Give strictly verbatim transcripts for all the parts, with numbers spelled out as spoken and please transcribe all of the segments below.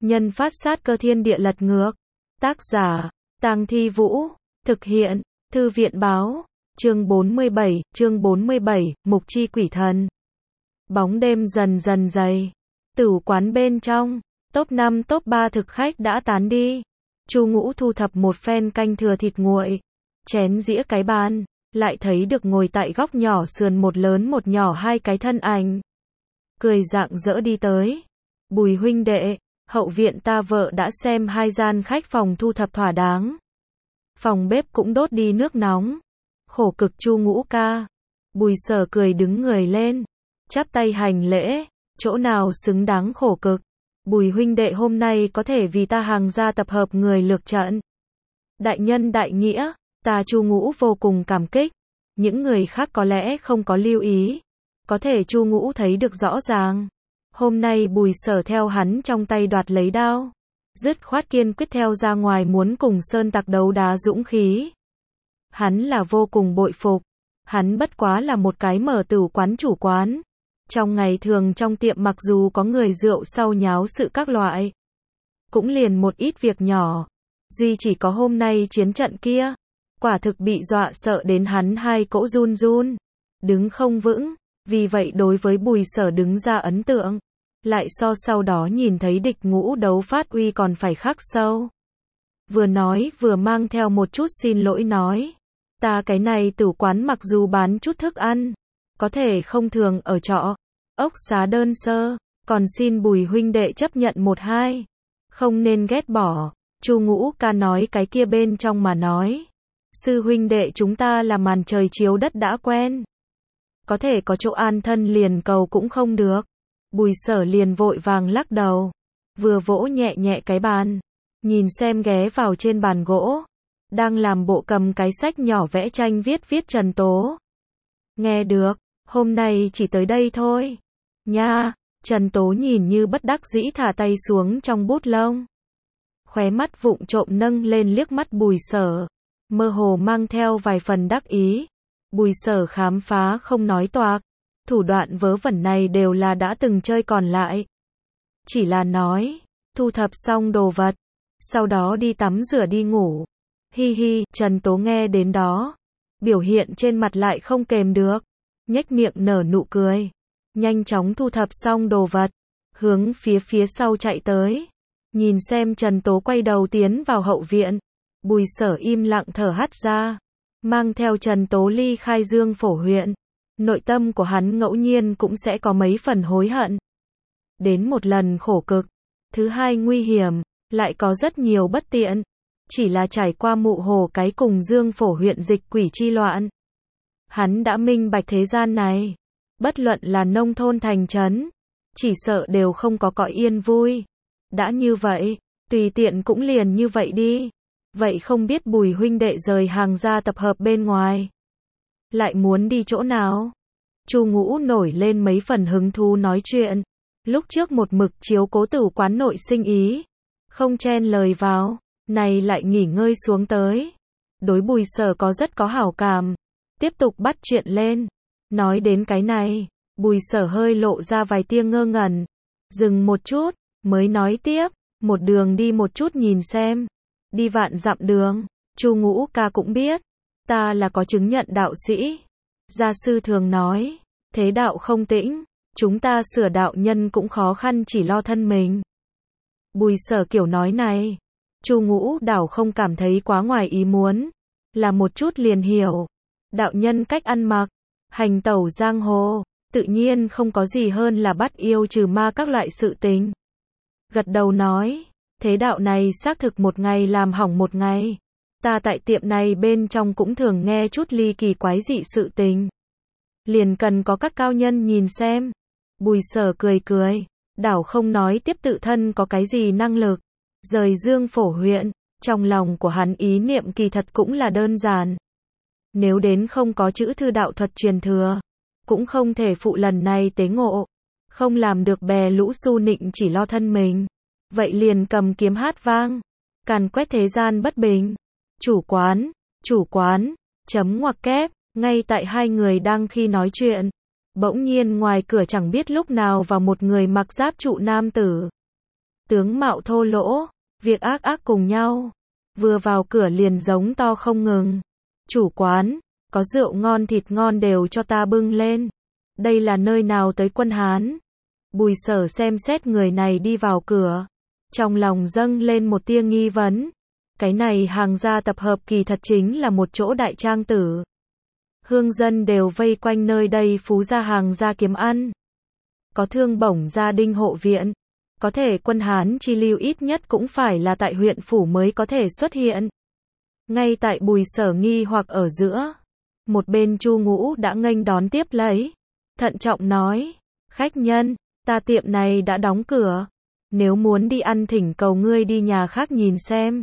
Nhân phát sát cơ thiên địa lật ngược. Tác giả, Tang Thi Vũ. Thực hiện, Thư viện báo. Chương bốn mươi bảy, chương bốn mươi bảy, Mục Chi Quỷ Thần. Bóng đêm dần dần dày. Tửu quán bên trong, top năm top ba thực khách đã tán đi. Chu Ngũ thu thập một phen canh thừa thịt nguội, chén dĩa cái bàn, lại thấy được ngồi tại góc nhỏ sườn một lớn một nhỏ hai cái thân ảnh. Cười rạng rỡ đi tới. Bùi huynh đệ, hậu viện ta vợ đã xem hai gian khách phòng thu thập thỏa đáng. Phòng bếp cũng đốt đi nước nóng. Khổ cực Chu Ngũ ca. Bùi Sở cười đứng người lên, chắp tay hành lễ, chỗ nào xứng đáng khổ cực. Bùi huynh đệ hôm nay có thể vì ta hàng gia tập hợp người lược trận. Đại nhân đại nghĩa, ta Chu Ngũ vô cùng cảm kích. Những người khác có lẽ không có lưu ý, có thể Chu Ngũ thấy được rõ ràng. Hôm nay Bùi Sở theo hắn trong tay đoạt lấy đao, dứt khoát kiên quyết theo ra ngoài muốn cùng sơn tặc đấu đá dũng khí. Hắn là vô cùng bội phục. Hắn bất quá là một cái mở tửu quán chủ quán. Trong ngày thường trong tiệm mặc dù có người rượu sau nháo sự các loại, cũng liền một ít việc nhỏ. Duy chỉ có hôm nay chiến trận kia, quả thực bị dọa sợ đến hắn hai cỗ run run, đứng không vững. Vì vậy đối với Bùi Sở đứng ra ấn tượng, lại so sau đó nhìn thấy địch ngũ đấu phát uy còn phải khắc sâu. Vừa nói vừa mang theo một chút xin lỗi nói, ta cái này tửu quán mặc dù bán chút thức ăn, có thể không thường ở trọ, ốc xá đơn sơ, còn xin Bùi huynh đệ chấp nhận một hai, không nên ghét bỏ. Chu Ngũ ca nói cái kia bên trong mà nói, sư huynh đệ chúng ta là màn trời chiếu đất đã quen, có thể có chỗ an thân liền cầu cũng không được. Bùi Sở liền vội vàng lắc đầu, vừa vỗ nhẹ nhẹ cái bàn, nhìn xem ghé vào trên bàn gỗ, đang làm bộ cầm cái sách nhỏ vẽ tranh viết viết Trần Tố. Nghe được, hôm nay chỉ tới đây thôi. Nha, Trần Tố nhìn như bất đắc dĩ thả tay xuống trong bút lông. Khóe mắt vụng trộm nâng lên liếc mắt Bùi Sở, mơ hồ mang theo vài phần đắc ý. Bùi Sở khám phá không nói toạc, thủ đoạn vớ vẩn này đều là đã từng chơi còn lại. Chỉ là nói, thu thập xong đồ vật, sau đó đi tắm rửa đi ngủ. Hi hi, Trần Tố nghe đến đó, biểu hiện trên mặt lại không kềm được, nhếch miệng nở nụ cười, nhanh chóng thu thập xong đồ vật, hướng phía phía sau chạy tới. Nhìn xem Trần Tố quay đầu tiến vào hậu viện, Bùi Sở im lặng thở hắt ra, mang theo Trần Tố ly khai Dương Phổ huyện. Nội tâm của hắn ngẫu nhiên cũng sẽ có mấy phần hối hận. Đến một lần khổ cực, thứ hai nguy hiểm, lại có rất nhiều bất tiện. Chỉ là trải qua Mụ Hồ cái cùng Dương Phổ huyện dịch quỷ chi loạn, hắn đã minh bạch thế gian này, bất luận là nông thôn thành trấn, chỉ sợ đều không có cõi yên vui. Đã như vậy, tùy tiện cũng liền như vậy đi. Vậy không biết Bùi huynh đệ rời hàng ra tập hợp bên ngoài, lại muốn đi chỗ nào? Chu Ngũ nổi lên mấy phần hứng thú nói chuyện. Lúc trước một mực chiếu cố tửu quán nội sinh ý, không chen lời vào, này lại nghỉ ngơi xuống tới. Đối Bùi Sở có rất có hảo cảm, tiếp tục bắt chuyện lên. Nói đến cái này, Bùi Sở hơi lộ ra vài tia ngơ ngẩn, dừng một chút, mới nói tiếp, một đường đi một chút nhìn xem, đi vạn dặm đường, Chu Ngũ ca cũng biết, ta là có chứng nhận đạo sĩ. Gia sư thường nói, thế đạo không tĩnh, chúng ta sửa đạo nhân cũng khó khăn chỉ lo thân mình. Bùi Sở kiểu nói này, Chu Ngũ đảo không cảm thấy quá ngoài ý muốn, là một chút liền hiểu. Đạo nhân cách ăn mặc, hành tẩu giang hồ, tự nhiên không có gì hơn là bắt yêu trừ ma các loại sự tình. Gật đầu nói, thế đạo này xác thực một ngày làm hỏng một ngày. Ta tại tiệm này bên trong cũng thường nghe chút ly kỳ quái dị sự tình, liền cần có các cao nhân nhìn xem. Bùi Sở cười cười, đảo không nói tiếp tự thân có cái gì năng lực rời Dương Phổ huyện. Trong lòng của hắn ý niệm kỳ thật cũng là đơn giản, nếu đến không có chữ thư đạo thuật truyền thừa, cũng không thể phụ lần này tế ngộ, không làm được bè lũ su nịnh chỉ lo thân mình, vậy liền cầm kiếm hát vang, càn quét thế gian bất bình. Chủ quán, chủ quán, chấm ngoặc kép. Ngay tại hai người đang khi nói chuyện, bỗng nhiên ngoài cửa chẳng biết lúc nào vào một người mặc giáp trụ nam tử. tướng mạo thô lỗ, việc ác ác cùng nhau. Vừa vào cửa liền giống to không ngừng. Chủ quán, có rượu ngon thịt ngon đều cho ta bưng lên. Đây là nơi nào tới Quân Hán? Bùi Sở xem xét người này đi vào cửa. Trong lòng dâng lên một tia nghi vấn. Cái này hàng gia tập hợp kỳ thật chính là một chỗ đại trang tử. Hương dân đều vây quanh nơi đây phú gia hàng gia kiếm ăn. Có thương bổng gia đinh hộ viện. Có thể Quân Hán chi lưu ít nhất cũng phải là tại huyện phủ mới có thể xuất hiện. Ngay tại Bùi Sở nghi hoặc ở giữa. Một bên Chu Ngũ đã nghênh đón tiếp lấy. Thận trọng nói. Khách nhân, ta tiệm này đã đóng cửa. Nếu muốn đi ăn thỉnh cầu ngươi đi nhà khác nhìn xem.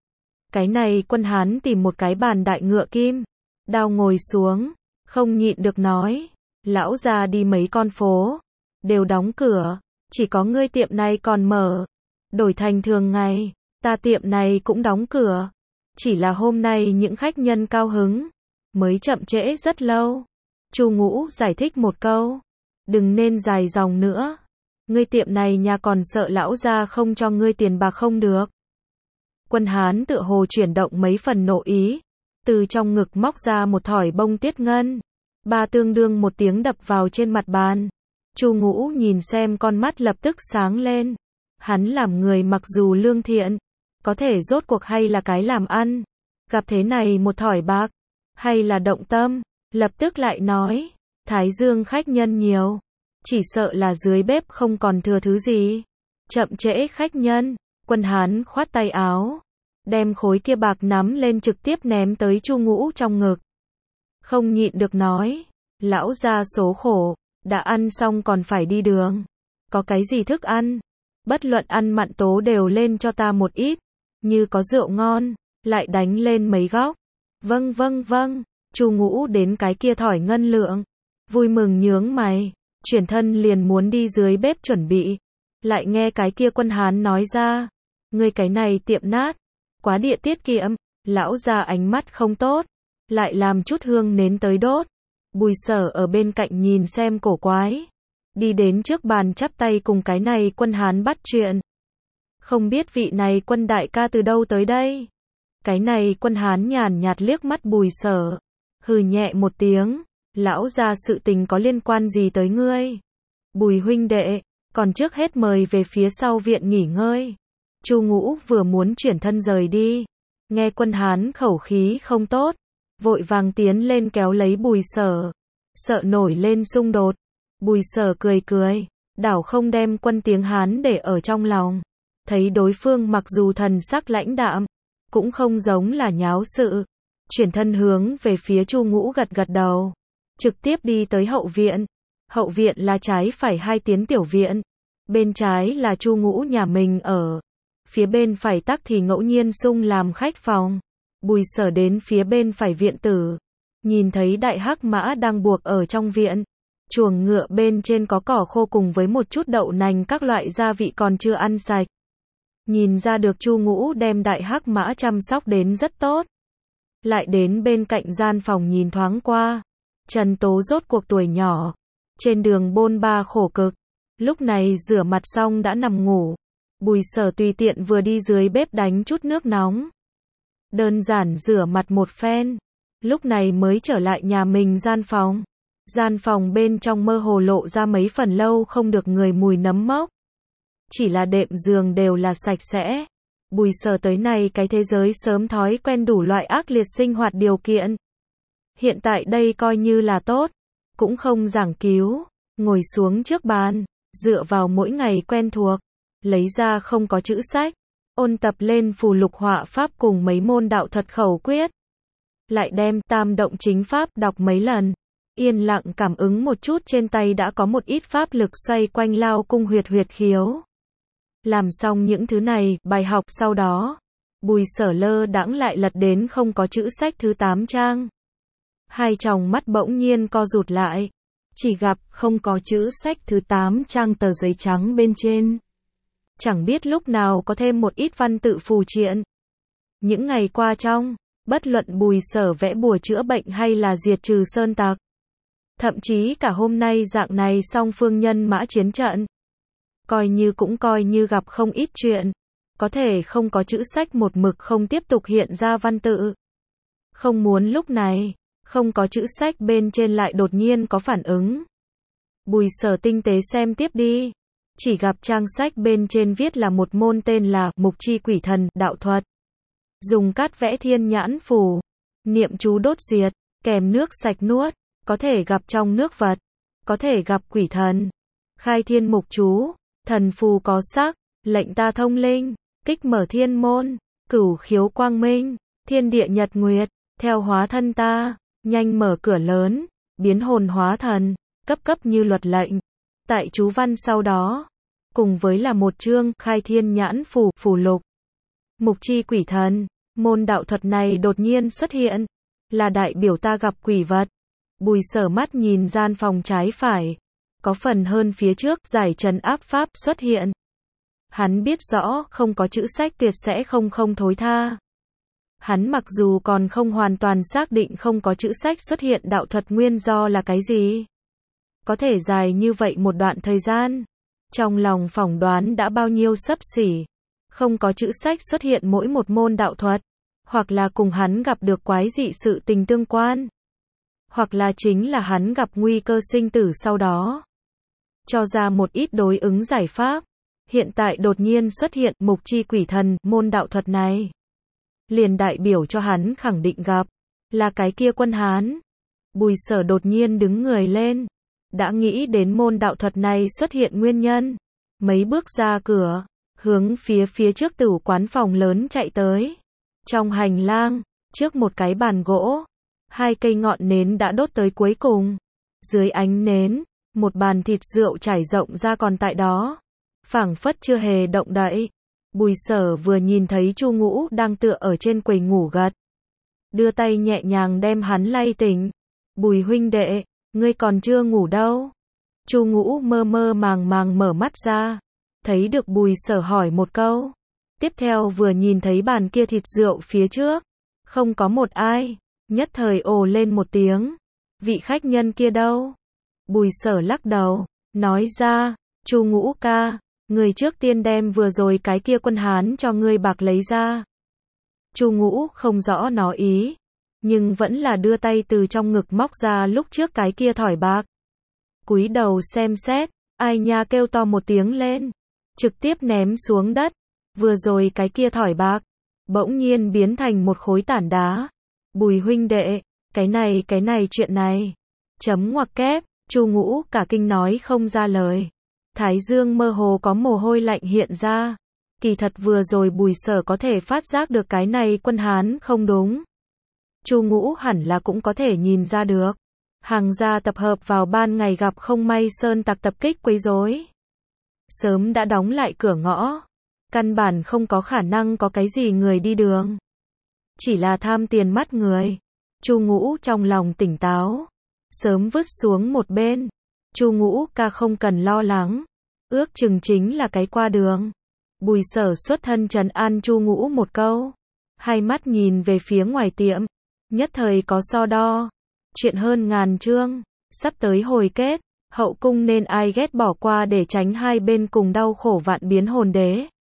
Cái này Quân Hán tìm một cái bàn đại ngựa kim. Đao ngồi xuống. Không nhịn được nói. Lão già đi mấy con phố. Đều đóng cửa. Chỉ có ngươi tiệm này còn mở. Đổi thành thường ngày. Ta tiệm này cũng đóng cửa. Chỉ là hôm nay những khách nhân cao hứng. Mới chậm trễ rất lâu. Chu Ngũ giải thích một câu. Đừng nên dài dòng nữa. Ngươi tiệm này nhà còn sợ lão gia không cho ngươi tiền bạc không được. Quân Hán tựa hồ chuyển động mấy phần nộ ý. Từ trong ngực móc ra một thỏi bông tuyết ngân. Ba tương đương một tiếng đập vào trên mặt bàn. Chu Ngũ nhìn xem con mắt lập tức sáng lên. Hắn làm người mặc dù lương thiện. Có thể rốt cuộc hay là cái làm ăn. Gặp thế này một thỏi bạc. Hay là động tâm. Lập tức lại nói. Thái Dương khách nhân nhiều. Chỉ sợ là dưới bếp không còn thừa thứ gì. Chậm trễ khách nhân. Quân Hán khoát tay áo. Đem khối kia bạc nắm lên trực tiếp ném tới Chu Ngũ trong ngực. Không nhịn được nói. Lão gia số khổ. Đã ăn xong còn phải đi đường. Có cái gì thức ăn? Bất luận ăn mặn tố đều lên cho ta một ít. Như có rượu ngon. Lại đánh lên mấy góc. Vâng vâng vâng. Chu Ngũ đến cái kia thỏi ngân lượng. Vui mừng nhướng mày. Chuyển thân liền muốn đi dưới bếp chuẩn bị. Lại nghe cái kia Quân Hán nói ra. Ngươi cái này tiệm nát. Quá địa tiết kiệm. Lão già ánh mắt không tốt. Lại làm chút hương nến tới đốt. Bùi Sở ở bên cạnh nhìn xem cổ quái. Đi đến trước bàn chắp tay cùng cái này Quân Hán bắt chuyện. Không biết vị này Quân đại ca từ đâu tới đây. Cái này Quân Hán nhàn nhạt liếc mắt Bùi Sở. Hừ nhẹ một tiếng. Lão gia sự tình có liên quan gì tới ngươi? Bùi huynh đệ, còn trước hết mời về phía sau viện nghỉ ngơi. Chu Ngũ vừa muốn chuyển thân rời đi. Nghe Quân Hán khẩu khí không tốt. Vội vàng tiến lên kéo lấy Bùi Sở. Sợ nổi lên xung đột. Bùi Sở cười cười. Đảo không đem Quân tiếng Hán để ở trong lòng. Thấy đối phương mặc dù thần sắc lãnh đạm. Cũng không giống là nháo sự. Chuyển thân hướng về phía Chu Ngũ gật gật đầu. Trực tiếp đi tới hậu viện. Hậu viện là trái phải hai tiến tiểu viện. Bên trái là Chu Ngũ nhà mình ở. Phía bên phải tắc thì ngẫu nhiên sung làm khách phòng. Bùi Sở đến phía bên phải viện tử. Nhìn thấy đại hắc mã đang buộc ở trong viện. Chuồng ngựa bên trên có cỏ khô cùng với một chút đậu nành các loại gia vị còn chưa ăn sạch. Nhìn ra được Chu Ngũ đem đại hắc mã chăm sóc đến rất tốt. Lại đến bên cạnh gian phòng nhìn thoáng qua. Trần Tố rốt cuộc tuổi nhỏ. Trên đường bôn ba khổ cực. Lúc này rửa mặt xong đã nằm ngủ. Bùi Sở tùy tiện vừa đi dưới bếp đánh chút nước nóng. Đơn giản rửa mặt một phen. Lúc này mới trở lại nhà mình gian phòng. Gian phòng bên trong mơ hồ lộ ra mấy phần lâu không được người mùi nấm mốc. Chỉ là đệm giường đều là sạch sẽ. Bùi Sở tới nay cái thế giới sớm thói quen đủ loại ác liệt sinh hoạt điều kiện. Hiện tại đây coi như là tốt. Cũng không giảng cứu. Ngồi xuống trước bàn. Dựa vào mỗi ngày quen thuộc. Lấy ra không có chữ sách. Ôn tập lên phù lục họa pháp cùng mấy môn đạo thuật khẩu quyết. Lại đem tam động chính pháp đọc mấy lần. Yên lặng cảm ứng một chút trên tay đã có một ít pháp lực xoay quanh lao cung huyệt huyệt khiếu. Làm xong những thứ này, bài học sau đó. Bùi Sở lơ đãng lại lật đến không có chữ sách thứ tám trang. Hai tròng mắt bỗng nhiên co rụt lại. Chỉ gặp không có chữ sách thứ tám trang tờ giấy trắng bên trên. Chẳng biết lúc nào có thêm một ít văn tự phù triện. Những ngày qua trong, bất luận Bùi Sở vẽ bùa chữa bệnh hay là diệt trừ sơn tặc. Thậm chí cả hôm nay dạng này song phương nhân mã chiến trận. coi như cũng coi như gặp không ít chuyện. Có thể không có chữ sách một mực không tiếp tục hiện ra văn tự. Không muốn lúc này, không có chữ sách bên trên lại đột nhiên có phản ứng. Bùi Sở tinh tế xem tiếp đi. Chỉ gặp trang sách bên trên viết là một môn tên là Mục Chi Quỷ Thần, đạo thuật. Dùng cát vẽ thiên nhãn phù, niệm chú đốt diệt, kèm nước sạch nuốt, có thể gặp trong nước vật, có thể gặp quỷ thần. Khai thiên mục chú, thần phù có sắc, lệnh ta thông linh, kích mở thiên môn, cửu khiếu quang minh, thiên địa nhật nguyệt, theo hóa thân ta, nhanh mở cửa lớn, biến hồn hóa thần, cấp cấp như luật lệnh. Tại chú văn sau đó, cùng với là một chương khai thiên nhãn phù, phù lục. Mục Chi Quỷ Thần, môn đạo thuật này đột nhiên xuất hiện, là đại biểu ta gặp quỷ vật. Bùi Sở mắt nhìn gian phòng trái phải, có phần hơn phía trước, giải trần áp pháp xuất hiện. Hắn biết rõ không có chữ sách tuyệt sẽ không không thối tha. Hắn mặc dù còn không hoàn toàn xác định không có chữ sách xuất hiện đạo thuật nguyên do là cái gì. Có thể dài như vậy một đoạn thời gian. Trong lòng phỏng đoán đã bao nhiêu xấp xỉ. Không có chữ sách xuất hiện mỗi một môn đạo thuật. Hoặc là cùng hắn gặp được quái dị sự tình tương quan. Hoặc là chính là hắn gặp nguy cơ sinh tử sau đó. Cho ra một ít đối ứng giải pháp. Hiện tại đột nhiên xuất hiện Mục Chi Quỷ Thần, môn đạo thuật này. Liền đại biểu cho hắn khẳng định gặp. Là cái kia quân Hán. Bùi Sở đột nhiên đứng người lên. Đã nghĩ đến môn đạo thuật này xuất hiện nguyên nhân. Mấy bước ra cửa. Hướng phía phía trước tửu quán phòng lớn chạy tới. Trong hành lang. Trước một cái bàn gỗ. Hai cây ngọn nến đã đốt tới cuối cùng. Dưới ánh nến. Một bàn thịt rượu trải rộng ra còn tại đó. Phảng phất chưa hề động đậy. Bùi Sở vừa nhìn thấy Chu Ngũ đang tựa ở trên quầy ngủ gật. Đưa tay nhẹ nhàng đem hắn lay tỉnh. Bùi huynh đệ, ngươi còn chưa ngủ đâu. Chu Ngũ mơ mơ màng màng mở mắt ra. Thấy được Bùi Sở hỏi một câu. Tiếp theo vừa nhìn thấy bàn kia thịt rượu phía trước. Không có một ai. Nhất thời ồ lên một tiếng. Vị khách nhân kia đâu? Bùi Sở lắc đầu. Nói ra, Chu Ngũ ca. Người trước tiên đem vừa rồi cái kia quân Hán cho ngươi bạc lấy ra. Chu Ngũ không rõ nó ý. Nhưng vẫn là đưa tay từ trong ngực móc ra lúc trước cái kia thỏi bạc. Cúi đầu xem xét. Ai nha kêu to một tiếng lên. Trực tiếp ném xuống đất. Vừa rồi cái kia thỏi bạc. Bỗng nhiên biến thành một khối tảng đá. Bùi huynh đệ. Cái này cái này chuyện này. Chấm ngoặc kép. Chu Ngũ cả kinh nói không ra lời. Thái dương mơ hồ có mồ hôi lạnh hiện ra. Kỳ thật vừa rồi Bùi Sở có thể phát giác được cái này quân Hán không đúng. Chu Ngũ hẳn là cũng có thể nhìn ra được. Hàng gia tập hợp vào ban ngày gặp không may sơn tặc tập kích quấy rối. Sớm đã đóng lại cửa ngõ. Căn bản không có khả năng có cái gì người đi đường. Chỉ là tham tiền mắt người. Chu Ngũ trong lòng tỉnh táo. Sớm vứt xuống một bên. Chu Ngũ ca không cần lo lắng. Ước chừng chính là cái qua đường. Bùi Sở xuất thân trấn an Chu Ngũ một câu. Hai mắt nhìn về phía ngoài tiệm. Nhất thời có so đo. Chuyện hơn ngàn chương. Sắp tới hồi kết. Hậu cung nên ai ghét bỏ qua để tránh hai bên cùng đau khổ vạn biến hồn đế.